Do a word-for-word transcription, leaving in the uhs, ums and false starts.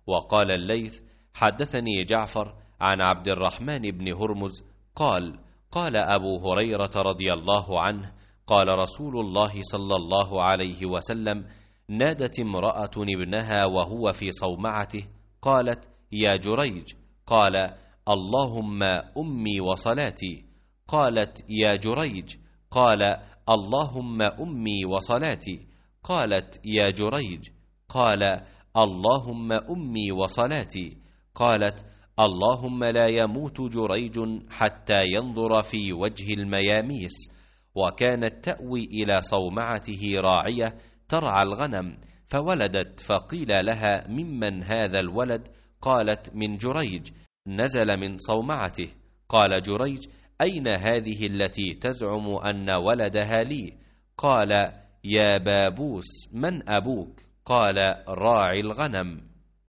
وقال الليث: حدثني جعفر عن عبد الرحمن بن هرمز قال: قال أبو هريرة رضي الله عنه: قال رسول الله صلى الله عليه وسلم: نادت امرأة ابنها وهو في صومعته، قالت: يا جريج. قال: اللهم أمي وصلاتي. قالت: يا جريج. قال: اللهم أمي وصلاتي. قالت: يا جريج. قال: اللهم أمي وصلاتي. قالت: اللهم لا يموت جريج حتى ينظر في وجه المياميس. وكانت تأوي إلى صومعته راعية ترعى الغنم، فولدت، فقيل لها: ممن هذا الولد؟ قالت: من جريج، نزل من صومعته. قال جريج: أين هذه التي تزعم أن ولدها لي؟ قال: يا بابوس، من أبوك؟ قال: راعي الغنم.